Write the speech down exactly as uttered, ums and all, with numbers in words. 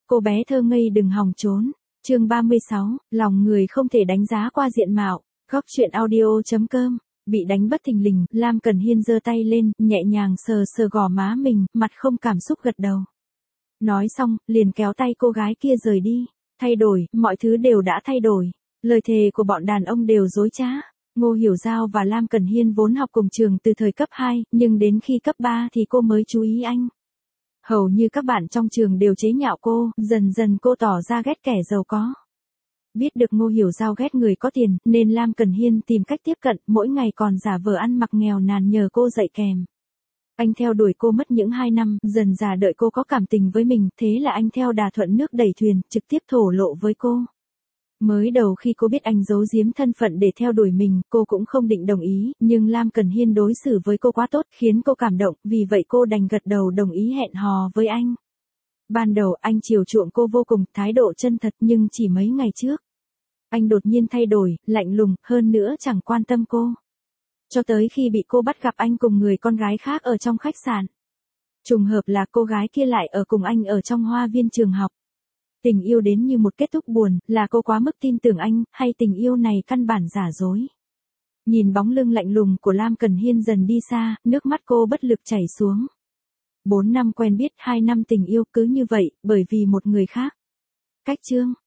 cô bé thơ ngây đừng hòng trốn. Chương ba mươi sáu, lòng người không thể đánh giá qua diện mạo. Góc truyện audio chấm com. Bị đánh bất thình lình, Lam Cần Hiên giơ tay lên, nhẹ nhàng sờ sờ gò má mình, mặt không cảm xúc gật đầu. Nói xong, liền kéo tay cô gái kia rời đi. Thay đổi, mọi thứ đều đã thay đổi. Lời thề của bọn đàn ông đều dối trá. Ngô Hiểu Giao và Lam Cần Hiên vốn học cùng trường từ thời cấp hai, nhưng đến khi cấp ba thì cô mới chú ý anh. Hầu như các bạn trong trường đều chế nhạo cô, dần dần cô tỏ ra ghét kẻ giàu có. Biết được Ngô Hiểu Giao ghét người có tiền, nên Lam Cần Hiên tìm cách tiếp cận, mỗi ngày còn giả vờ ăn mặc nghèo nàn nhờ cô dạy kèm. Anh theo đuổi cô mất những hai năm, dần dà đợi cô có cảm tình với mình, thế là anh theo đà thuận nước đẩy thuyền, trực tiếp thổ lộ với cô. Mới đầu khi cô biết anh giấu giếm thân phận để theo đuổi mình, cô cũng không định đồng ý, nhưng Lam Cần Hiên đối xử với cô quá tốt, khiến cô cảm động, vì vậy cô đành gật đầu đồng ý hẹn hò với anh. Ban đầu anh chiều chuộng cô vô cùng, thái độ chân thật, nhưng chỉ mấy ngày trước, anh đột nhiên thay đổi, lạnh lùng, hơn nữa chẳng quan tâm cô. Cho tới khi bị cô bắt gặp anh cùng người con gái khác ở trong khách sạn. Trùng hợp là cô gái kia lại ở cùng anh ở trong hoa viên trường học. Tình yêu đến như một kết thúc buồn, là cô quá mức tin tưởng anh, hay tình yêu này căn bản giả dối. Nhìn bóng lưng lạnh lùng của Lam Cần Hiên dần đi xa, nước mắt cô bất lực chảy xuống. Bốn năm quen biết, hai năm tình yêu cứ như vậy, bởi vì một người khác. Cách chương.